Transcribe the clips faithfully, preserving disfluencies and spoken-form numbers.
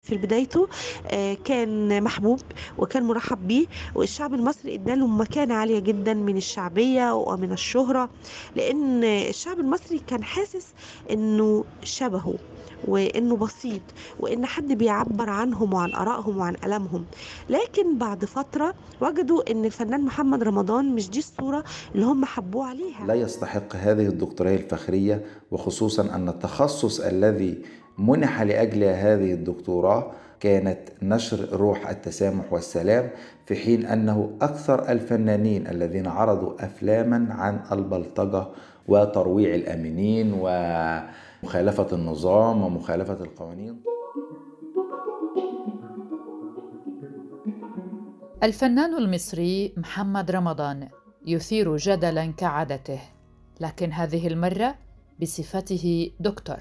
في بدايته آآ كان محبوب وكان مُرحّب بيه، والشعب المصري ادّى له مكانة عالية جدًا من الشعبية ومن الشهرة، لإن الشعب المصري كان حاسس إنه شبهه، وإنه بسيط، وإن حد بيعبّر عنهم وعن آرائهم وعن آلامهم. لكن بعد فترة وجدوا إن الفنان محمد رمضان مش دي الصورة اللي هم حبّوه عليها. لا يستحق هذه الدكتوراه الفخرية، وخصوصا أن التخصص الذي منح لأجل هذه الدكتوراه كانت نشر روح التسامح والسلام، في حين أنه أكثر الفنانين الذين عرضوا أفلاما عن البلطجة وترويع الآمنين ومخالفة النظام ومخالفة القوانين. الفنان المصري محمد رمضان يثير جدلاً كعادته، لكن هذه المرة بصفته دكتور.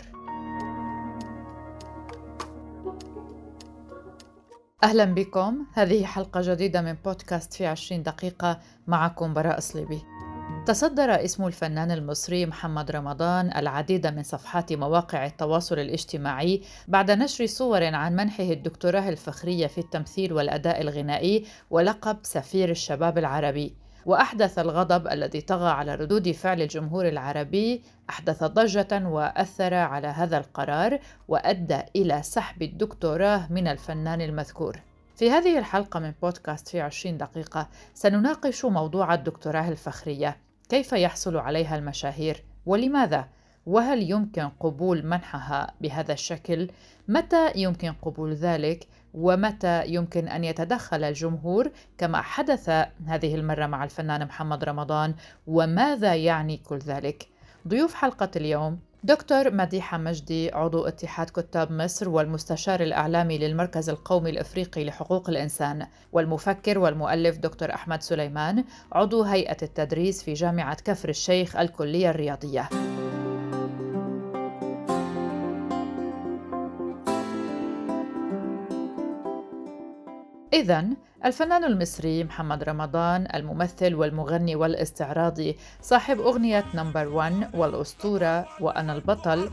أهلاً بكم، هذه حلقة جديدة من بودكاست في عشرين دقيقة، معكم براء صليبي. تصدر اسم الفنان المصري محمد رمضان العديد من صفحات مواقع التواصل الاجتماعي بعد نشر صور عن منحه الدكتوراه الفخرية في التمثيل والأداء الغنائي ولقب سفير الشباب العربي. وأحدث الغضب الذي طغى على ردود فعل الجمهور العربي أحدث ضجة وأثر على هذا القرار وأدى إلى سحب الدكتوراه من الفنان المذكور. في هذه الحلقة من بودكاست في عشرين دقيقة سنناقش موضوع الدكتوراه الفخرية، كيف يحصل عليها المشاهير ولماذا؟ وهل يمكن قبول منحها بهذا الشكل؟ متى يمكن قبول ذلك؟ ومتى يمكن أن يتدخل الجمهور كما حدث هذه المرة مع الفنان محمد رمضان؟ وماذا يعني كل ذلك؟ ضيوف حلقة اليوم دكتور مديحة مجدي، عضو اتحاد كتاب مصر والمستشار الإعلامي للمركز القومي الإفريقي لحقوق الإنسان، والمفكر والمؤلف دكتور أحمد سليمان، عضو هيئة التدريس في جامعة كفر الشيخ الكلية الرياضية. إذن الفنان المصري محمد رمضان، الممثل والمغني والاستعراضي، صاحب أغنية نمبر وان والأسطورة وأنا البطل،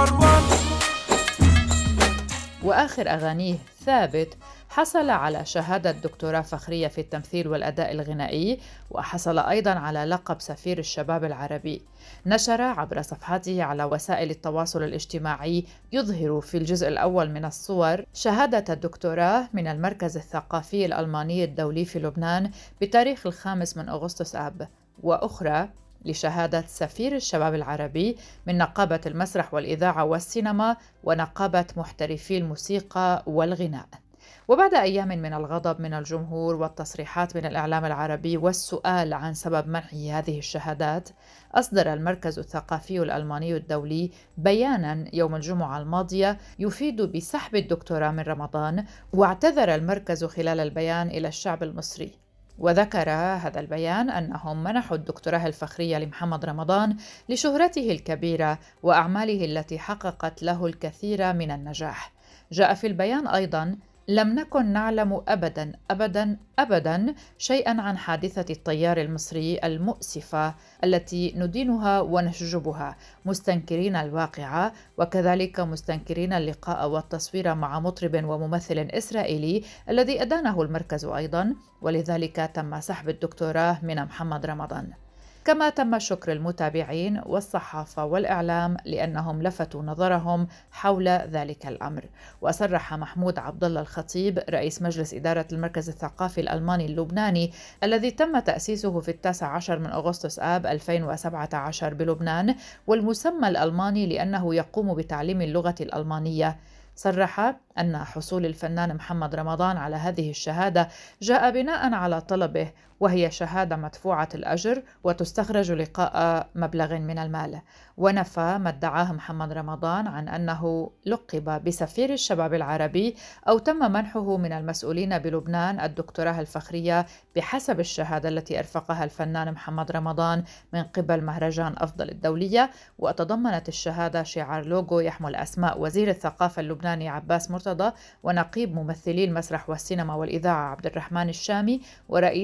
وآخر أغانيه ثابت، حصل على شهادة دكتوراه فخرية في التمثيل والأداء الغنائي، وحصل أيضاً على لقب سفير الشباب العربي. نشر عبر صفحاته على وسائل التواصل الاجتماعي يظهر في الجزء الأول من الصور شهادة الدكتوراه من المركز الثقافي الألماني الدولي في لبنان بتاريخ الخامس من أغسطس آب، وأخرى لشهادة سفير الشباب العربي من نقابة المسرح والإذاعة والسينما ونقابة محترفي الموسيقى والغناء. وبعد أيام من الغضب من الجمهور والتصريحات من الإعلام العربي والسؤال عن سبب منحه هذه الشهادات، أصدر المركز الثقافي الألماني الدولي بياناً يوم الجمعة الماضية يفيد بسحب الدكتوراه من رمضان، واعتذر المركز خلال البيان إلى الشعب المصري. وذكر هذا البيان أنهم منحوا الدكتوراه الفخرية لمحمد رمضان لشهرته الكبيرة وأعماله التي حققت له الكثير من النجاح. جاء في البيان أيضاً: لم نكن نعلم أبداً أبداً أبداً شيئاً عن حادثة الطيار المصري المؤسفة التي ندينها ونشجبها، مستنكرين الواقعة، وكذلك مستنكرين اللقاء والتصوير مع مطرب وممثل إسرائيلي الذي أدانه المركز أيضاً، ولذلك تم سحب الدكتوراه من محمد رمضان. كما تم شكر المتابعين والصحافة والإعلام لأنهم لفتوا نظرهم حول ذلك الأمر. وصرح محمود عبد الله الخطيب، رئيس مجلس إدارة المركز الثقافي الألماني اللبناني الذي تم تأسيسه في التاسع عشر من أغسطس آب ألفين وسبعة عشر بلبنان، والمسمى الألماني لأنه يقوم بتعليم اللغة الألمانية، صرح أن حصول الفنان محمد رمضان على هذه الشهادة جاء بناء على طلبه، وهي شهادة مدفوعة الأجر وتستخرج لقاء مبلغ من المال. ونفى ما ادعاه محمد رمضان عن أنه لقب بسفير الشباب العربي أو تم منحه من المسؤولين بلبنان الدكتوراه الفخرية بحسب الشهادة التي أرفقها الفنان محمد رمضان من قبل مهرجان أفضل الدولية. وتضمنت الشهادة شعار لوجو يحمل أسماء وزير الثقافة اللبناني عباس مرتضى ونقيب ممثلي المسرح والسينما والإذاعة عبد الرحمن الشامي ورئيس مهرجان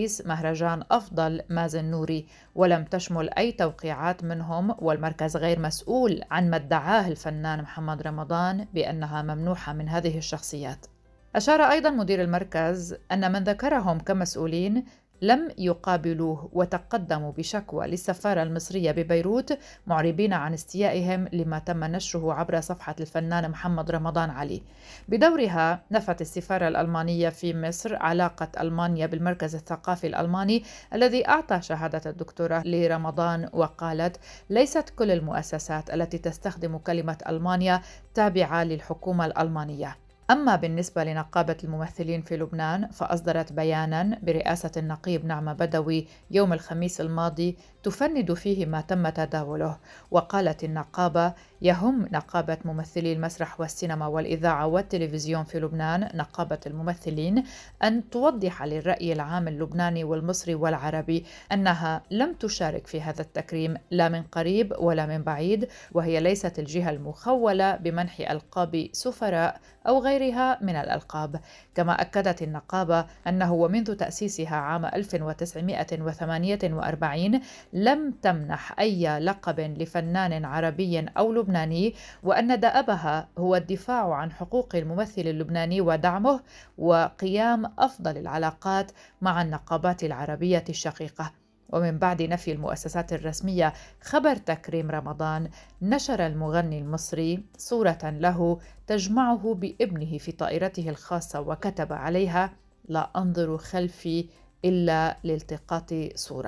مهرجان أفضل مازن نوري، ولم تشمل أي توقيعات منهم، والمركز غير مسؤول عن ما ادعاه الفنان محمد رمضان بأنها ممنوحة من هذه الشخصيات. أشار أيضا مدير المركز أن من ذكرهم كمسؤولين لم يقابلوه وتقدموا بشكوى للسفارة المصرية ببيروت معربين عن استيائهم لما تم نشره عبر صفحة الفنان محمد رمضان علي. بدورها نفت السفارة الألمانية في مصر علاقة ألمانيا بالمركز الثقافي الألماني الذي أعطى شهادة الدكتوراه لرمضان، وقالت: ليست كل المؤسسات التي تستخدم كلمة ألمانيا تابعة للحكومة الألمانية. أما بالنسبة لنقابة الممثلين في لبنان فأصدرت بياناً برئاسة النقيب نعمة بدوي يوم الخميس الماضي تفند فيه ما تم تداوله. وقالت النقابة: يهم نقابة ممثلي المسرح والسينما والإذاعة والتلفزيون في لبنان، نقابة الممثلين، أن توضح للرأي العام اللبناني والمصري والعربي أنها لم تشارك في هذا التكريم لا من قريب ولا من بعيد، وهي ليست الجهة المخولة بمنح ألقاب سفراء أو غيرها من الألقاب. كما أكدت النقابة أنه ومنذ تأسيسها عام ألف وتسعمائة وثمانية وأربعين لم تمنح أي لقب لفنان عربي أو لبناني، وأن دأبها هو الدفاع عن حقوق الممثل اللبناني ودعمه وقيام أفضل العلاقات مع النقابات العربية الشقيقة. ومن بعد نفي المؤسسات الرسمية خبر تكريم رمضان، نشر المغني المصري صورة له تجمعه بابنه في طائرته الخاصة وكتب عليها: لا أنظر خلفي إلا لالتقاط صورة.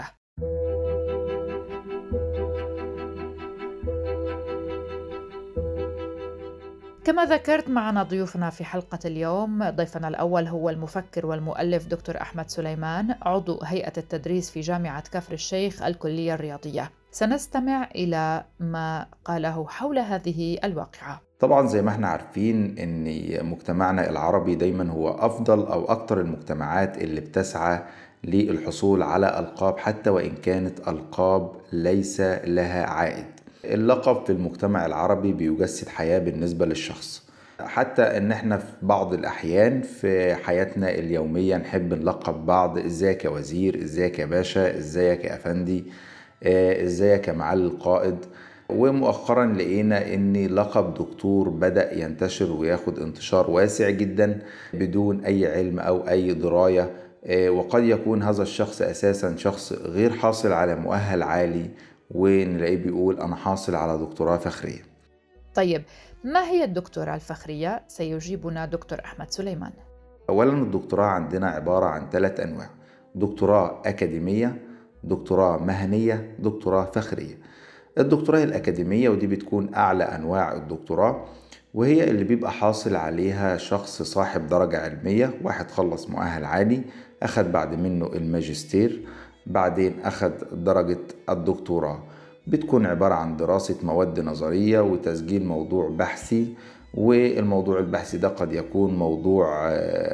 كما ذكرت، معنا ضيوفنا في حلقة اليوم. ضيفنا الأول هو المفكر والمؤلف دكتور أحمد سليمان، عضو هيئة التدريس في جامعة كفر الشيخ الكلية الرياضية. سنستمع إلى ما قاله حول هذه الواقعة. طبعا زي ما احنا عارفين ان مجتمعنا العربي دايما هو أفضل أو أكتر المجتمعات اللي بتسعى للحصول على ألقاب، حتى وإن كانت ألقاب ليس لها عائد. اللقب في المجتمع العربي بيجسد حياة بالنسبة للشخص، حتى ان احنا في بعض الاحيان في حياتنا اليومية نحب نلقب بعض: ازيك يا وزير، ازيك يا باشا، ازيك يا افندي، ازيك يا معالي القائد. ومؤخرا لقينا ان لقب دكتور بدأ ينتشر وياخد انتشار واسع جدا بدون اي علم او اي دراية، وقد يكون هذا الشخص اساسا شخص غير حاصل على مؤهل عالي ونلاقيه بيقول أنا حاصل على دكتوراه فخرية. طيب، ما هي الدكتوراه الفخرية؟ سيجيبنا دكتور أحمد سليمان. أولا، الدكتوراه عندنا عبارة عن ثلاث أنواع: دكتوراه أكاديمية، دكتوراه مهنية، دكتوراه فخرية. الدكتوراه الأكاديمية ودي بتكون أعلى أنواع الدكتوراه، وهي اللي بيبقى حاصل عليها شخص صاحب درجة علمية، واحد خلص مؤهل عالي أخذ بعد منه الماجستير، بعدين أخذ درجة الدكتوراه. بتكون عبارة عن دراسة مواد نظرية وتسجيل موضوع بحثي، والموضوع البحثي ده قد يكون موضوع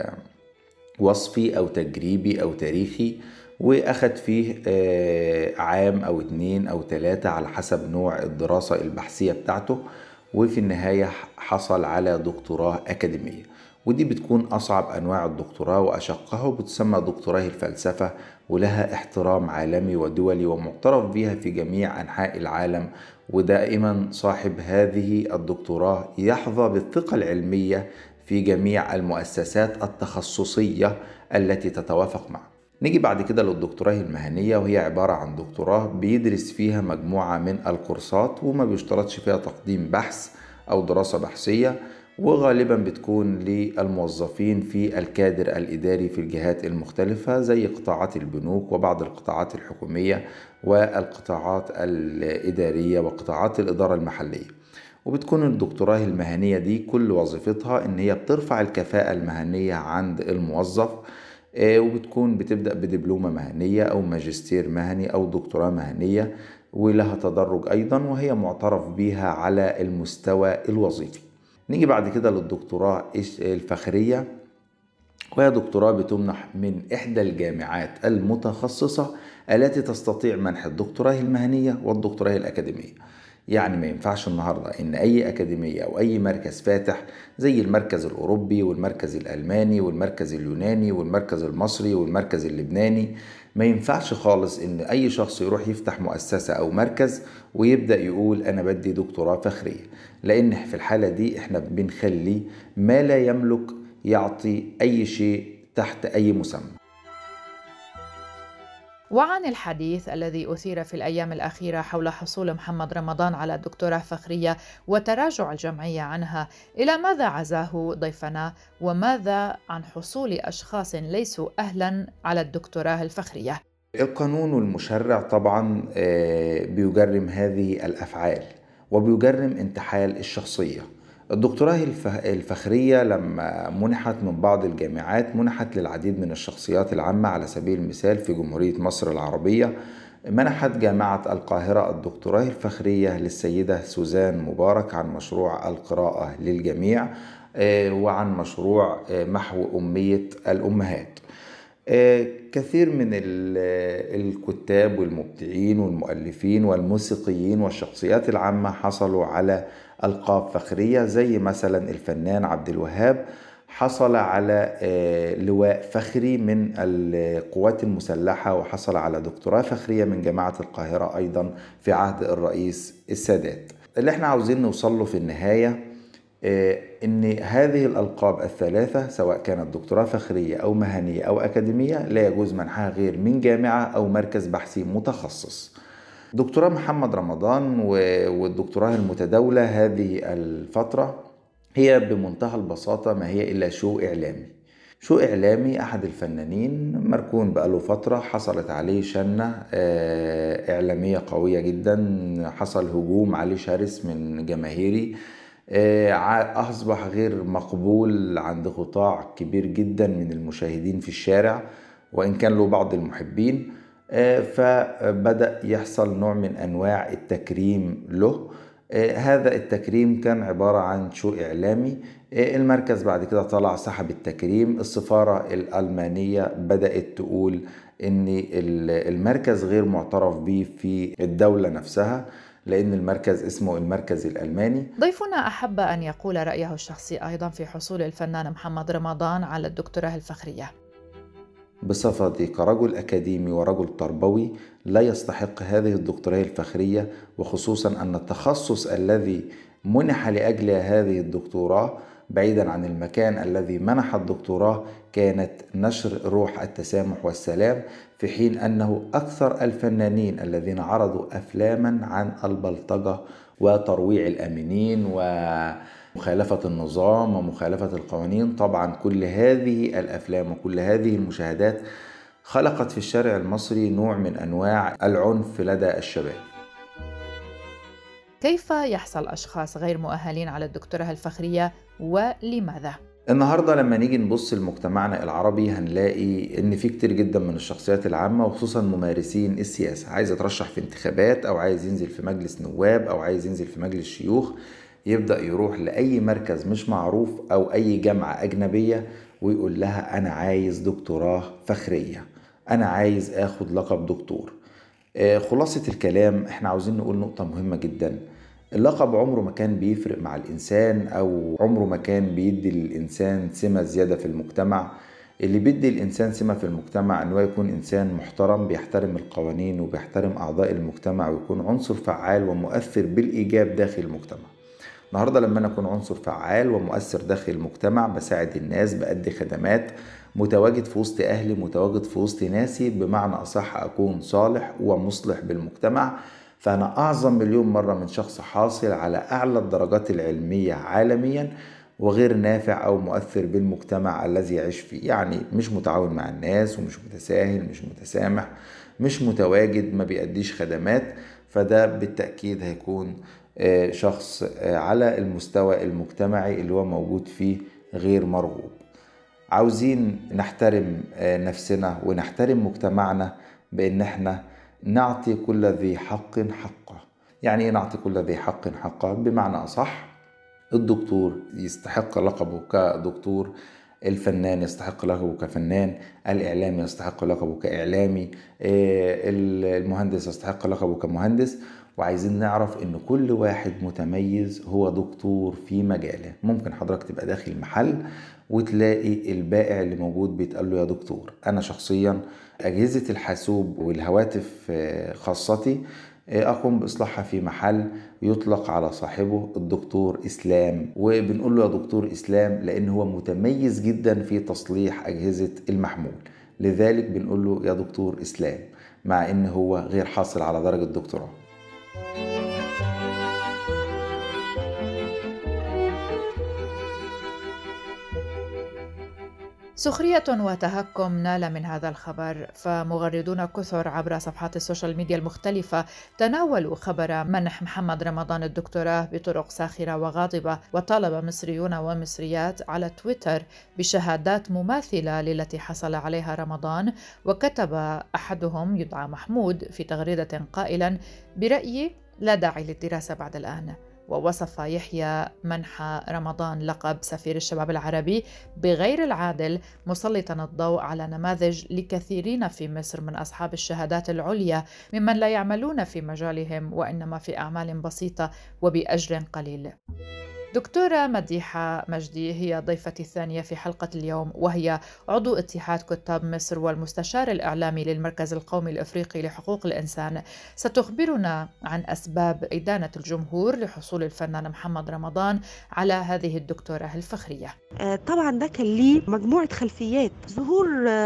وصفي أو تجريبي أو تاريخي، وأخذ فيه عام أو اتنين أو تلاتة على حسب نوع الدراسة البحثية بتاعته، وفي النهاية حصل على دكتوراه أكاديمية. ودي بتكون أصعب أنواع الدكتوراه وأشقها، وبتسمى دكتوراه الفلسفة، ولها احترام عالمي ودولي ومعترف بها في جميع أنحاء العالم. ودائما صاحب هذه الدكتوراه يحظى بالثقة العلمية في جميع المؤسسات التخصصية التي تتوافق معه. نيجي بعد كده للدكتوراه المهنية، وهي عبارة عن دكتوراه بيدرس فيها مجموعة من الكورسات وما بيشترطش فيها تقديم بحث أو دراسة بحثية، وغالبا بتكون للموظفين في الكادر الإداري في الجهات المختلفة زي قطاعات البنوك وبعض القطاعات الحكومية والقطاعات الإدارية وقطاعات الإدارة المحلية. وبتكون الدكتوراه المهنية دي كل وظيفتها إن هي بترفع الكفاءة المهنية عند الموظف، وبتكون بتبدأ بدبلومة مهنية أو ماجستير مهني أو دكتوراه مهنية، ولها تدرج أيضا، وهي معترف بها على المستوى الوظيفي. نيجي بعد كده للدكتوراه الفخرية، وهي دكتوراه بتمنح من إحدى الجامعات المتخصصة التي تستطيع منح الدكتوراه المهنية والدكتوراه الأكاديمية. يعني ما ينفعش النهاردة إن أي أكاديمية أو أي مركز فاتح زي المركز الأوروبي والمركز الألماني والمركز اليوناني والمركز المصري والمركز اللبناني، ما ينفعش خالص إن أي شخص يروح يفتح مؤسسة أو مركز ويبدأ يقول أنا بدي دكتوراه فخرية، لأن في الحالة دي إحنا بنخلي ما لا يملك يعطي أي شيء تحت أي مسمى. وعن الحديث الذي أثير في الأيام الأخيرة حول حصول محمد رمضان على الدكتوراه فخرية وتراجع الجمعية عنها، إلى ماذا عزاه ضيفنا؟ وماذا عن حصول أشخاص ليسوا أهلاً على الدكتوراه الفخرية؟ القانون والمشرع طبعا بيجرم هذه الأفعال وبيجرم انتحال الشخصية. الدكتوراه الفخرية لما منحت من بعض الجامعات منحت للعديد من الشخصيات العامة. على سبيل المثال في جمهورية مصر العربية منحت جامعة القاهرة الدكتوراه الفخرية للسيدة سوزان مبارك عن مشروع القراءة للجميع وعن مشروع محو أمية الأمهات. كثير من الكتاب والمبدعين والمؤلفين والموسيقيين والشخصيات العامة حصلوا على ألقاب فخرية، زي مثلا الفنان عبد الوهاب حصل على لواء فخري من القوات المسلحة، وحصل على دكتوراه فخرية من جامعة القاهرة أيضا في عهد الرئيس السادات. اللي احنا عاوزين نوصله في النهاية إن هذه الألقاب الثلاثة سواء كانت دكتوراه فخرية أو مهنية أو أكاديمية لا يجوز منحها غير من جامعة أو مركز بحثي متخصص. دكتوراه محمد رمضان والدكتوراه المتداولة هذه الفترة هي بمنتهى البساطة ما هي إلا شو إعلامي. شو إعلامي أحد الفنانين مركون بقاله فترة حصلت عليه شنة إعلامية قوية جدا، حصل هجوم عليه شرس من جماهيري، أصبح غير مقبول عند قطاع كبير جدا من المشاهدين في الشارع وإن كان له بعض المحبين. فبدأ يحصل نوع من أنواع التكريم له. هذا التكريم كان عبارة عن شو إعلامي. المركز بعد كده طلع سحب التكريم. السفارة الألمانية بدأت تقول إن المركز غير معترف به في الدولة نفسها لأن المركز اسمه المركز الألماني. ضيفنا أحب أن يقول رأيه الشخصي أيضا في حصول الفنان محمد رمضان على الدكتوراه الفخرية. بصفتي كرجل أكاديمي ورجل تربوي لا يستحق هذه الدكتوراه الفخرية، وخصوصا أن التخصص الذي منح لأجل هذه الدكتوراه بعيدا عن المكان الذي منح الدكتوراه كانت نشر روح التسامح والسلام، في حين أنه أكثر الفنانين الذين عرضوا أفلاما عن البلطجة وترويع الأمينين ومخالفة النظام ومخالفة القوانين. طبعا كل هذه الأفلام وكل هذه المشاهدات خلقت في الشارع المصري نوع من أنواع العنف لدى الشباب. كيف يحصل أشخاص غير مؤهلين على الدكتوراه الفخرية ولماذا؟ النهاردة لما نيجي نبص لمجتمعنا العربي هنلاقي ان في كتير جدا من الشخصيات العامة وخصوصا ممارسين السياسة عايز يترشح في انتخابات او عايز ينزل في مجلس نواب او عايز ينزل في مجلس شيوخ، يبدأ يروح لأي مركز مش معروف او اي جامعة اجنبية ويقول لها انا عايز دكتوراه فخرية، انا عايز اخد لقب دكتور. خلاصة الكلام احنا عاوزين نقول نقطة مهمة جدا. اللقب عمره ما كان بيفرق مع الإنسان أو عمره ما كان بيدي للإنسان سمة زيادة في المجتمع. اللي بيدي الإنسان سمة في المجتمع أنه يكون إنسان محترم بيحترم القوانين وبيحترم أعضاء المجتمع ويكون عنصر فعال ومؤثر بالإيجاب داخل المجتمع. النهاردة لما أنا أكون عنصر فعال ومؤثر داخل المجتمع بساعد الناس بأدي خدمات متواجد في وسط أهلي متواجد في وسط ناسي، بمعنى أصح أكون صالح ومصلح بالمجتمع، فأنا أعظم مليون مرة من شخص حاصل على أعلى الدرجات العلمية عالميا وغير نافع أو مؤثر بالمجتمع الذي يعيش فيه. يعني مش متعاون مع الناس ومش متساهل مش متسامح مش متواجد ما بيأديش خدمات، فده بالتأكيد هيكون شخص على المستوى المجتمعي اللي هو موجود فيه غير مرغوب. عاوزين نحترم نفسنا ونحترم مجتمعنا بأن احنا نعطي كل ذي حق حقه. يعني ايه نعطي كل ذي حق حقه؟ بمعنى أصح الدكتور يستحق لقبه كدكتور، الفنان يستحق لقبه كفنان، الإعلامي يستحق لقبه كإعلامي، المهندس يستحق لقبه كمهندس، وعايزين نعرف ان كل واحد متميز هو دكتور في مجاله. ممكن حضرتك تبقى داخل محل وتلاقي البائع اللي موجود بيتقال له يا دكتور. انا شخصيا اجهزة الحاسوب والهواتف خاصتي أقوم بإصلاحها في محل يطلق على صاحبه الدكتور إسلام، وبنقول له يا دكتور إسلام لأن هو متميز جدا في تصليح أجهزة المحمول، لذلك بنقول له يا دكتور إسلام مع إن هو غير حاصل على درجة دكتوراه. سخرية وتهكم نال من هذا الخبر، فمغردون كثر عبر صفحات السوشيال ميديا المختلفة تناولوا خبر منح محمد رمضان الدكتوراه بطرق ساخرة وغاضبة، وطالب مصريون ومصريات على تويتر بشهادات مماثلة للتي حصل عليها رمضان. وكتب أحدهم يدعى محمود في تغريدة قائلا: برأيي لا داعي للدراسة بعد الآن. ووصف يحيى منح رمضان لقب سفير الشباب العربي بغير العادل، مسلطا الضوء على نماذج لكثيرين في مصر من أصحاب الشهادات العليا ممن لا يعملون في مجالهم وإنما في أعمال بسيطة وبأجر قليل. دكتورة مديحة مجدي هي ضيفتي الثانية في حلقة اليوم، وهي عضو اتحاد كتاب مصر والمستشار الإعلامي للمركز القومي الإفريقي لحقوق الإنسان. ستخبرنا عن أسباب إدانة الجمهور لحصول الفنان محمد رمضان على هذه الدكتوراه الفخرية. طبعا ده كان ليه مجموعة خلفيات. ظهور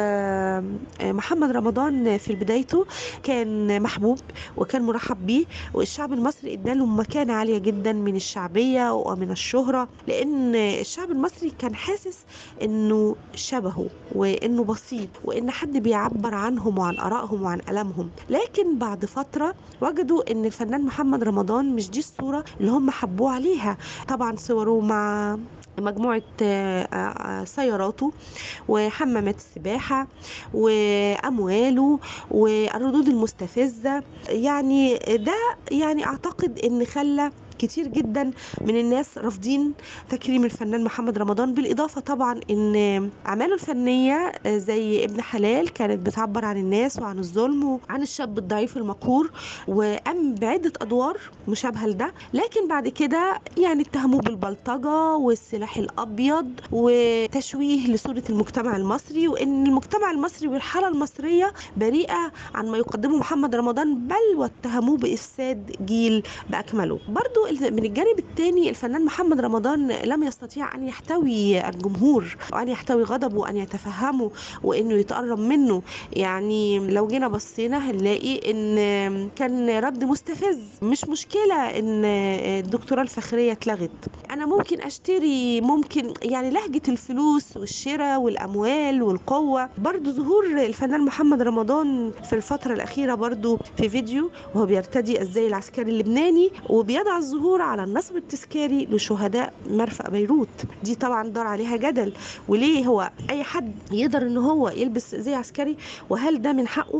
محمد رمضان في بدايته كان محبوب وكان مرحب به، والشعب المصري اداله مكانة عالية جدا من الشعبية ومن الشهرة، لأن الشعب المصري كان حاسس إنه شبهه وإنه بسيط وإن حد بيعبر عنهم وعن آرائهم وعن ألمهم. لكن بعد فترة وجدوا إن الفنان محمد رمضان مش دي الصورة اللي هم حبوه عليها. طبعا صوره مع مجموعة سياراته وحمامات السباحة وأمواله والردود المستفزة، يعني ده يعني أعتقد إن خلى كتير جدا من الناس رافضين تكريم الفنان محمد رمضان. بالإضافة طبعا إن أعماله الفنية زي ابن حلال كانت بتعبر عن الناس وعن الظلم وعن الشاب الضعيف المقهور، وقام بعدة أدوار مشابهة لده. لكن بعد كده يعني اتهموه بالبلطجة والسلاح الأبيض وتشويه لصورة المجتمع المصري، وإن المجتمع المصري والحالة المصرية بريئة عن ما يقدمه محمد رمضان، بل واتهموه بإفساد جيل بأكمله. برضو من الجانب الثاني الفنان محمد رمضان لم يستطيع أن يحتوي الجمهور وأن يحتوي غضبه وأن يتفهمه وأنه يتقرب منه. يعني لو جينا بصينا هنلاقي أن كان رد مستفز. مش مشكلة أن الدكتوراه الفخرية اتلغت، أنا ممكن أشتري، ممكن يعني لهجة الفلوس والشراء والأموال والقوة. برضو ظهور الفنان محمد رمضان في الفترة الأخيرة برضو في فيديو وهو بيرتدي الزي العسكري اللبناني وبيضع الظهور على النصب التذكاري لشهداء مرفأ بيروت. دي طبعا دار عليها جدل، وليه هو اي حد يقدر ان هو يلبس زي عسكري، وهل ده من حقه؟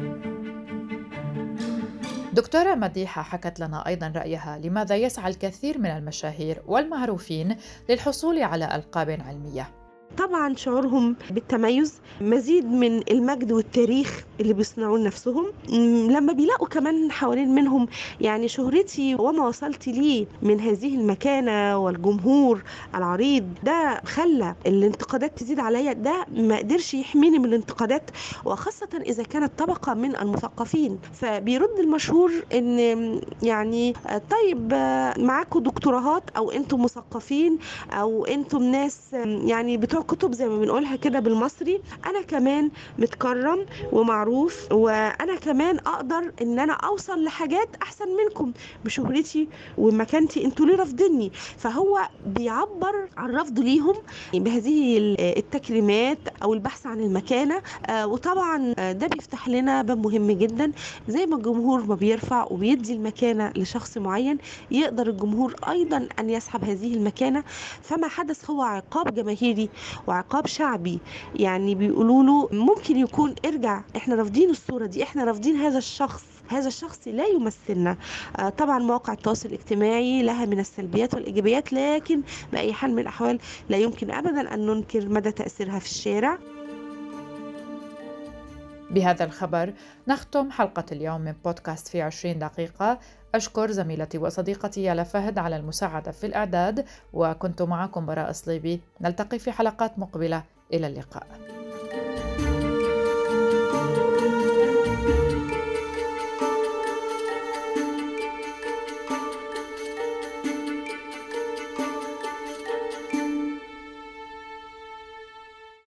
دكتورة مديحة حكت لنا أيضا رأيها لماذا يسعى الكثير من المشاهير والمعروفين للحصول على ألقاب علمية. طبعا شعورهم بالتميز، مزيد من المجد والتاريخ اللي بيصنعوه لنفسهم. لما بيلاقوا كمان حوالين منهم يعني شهرتي وما وصلت ليه من هذه المكانة والجمهور العريض، ده خلى الانتقادات تزيد عليا. ده ما قدرش يحميني من الانتقادات، وخاصة إذا كانت طبقة من المثقفين. فبيرد المشهور إن يعني طيب معاكم دكتوراهات أو أنتم مثقفين أو أنتم ناس يعني بتوع كتب زي ما بنقولها كده بالمصري، انا كمان متكرم ومعروف، وانا كمان اقدر ان انا اوصل لحاجات احسن منكم بشهرتي ومكانتي، انتوا ليه رافضيني؟ فهو بيعبر عن رفضه ليهم بهذه التكريمات او البحث عن المكانه. وطبعا ده بيفتح لنا باب مهم جدا، زي ما الجمهور ما بيرفع وبيدي المكانه لشخص معين، يقدر الجمهور ايضا ان يسحب هذه المكانه. فما حدث هو عقاب جماهيري وعقاب شعبي، يعني بيقولوا له ممكن يكون ارجع، احنا رافضين الصورة دي، احنا رافضين هذا الشخص، هذا الشخص لا يمثلنا. آه طبعا مواقع التواصل الاجتماعي لها من السلبيات والإيجابيات، لكن بأي حال من الأحوال لا يمكن أبدا أن ننكر مدى تأثيرها في الشارع. بهذا الخبر نختم حلقة اليوم من بودكاست في عشرين دقيقة. أشكر زميلتي وصديقتي يالا فهد على المساعدة في الإعداد، وكنت معكم براء صليبي. نلتقي في حلقات مقبلة. إلى اللقاء.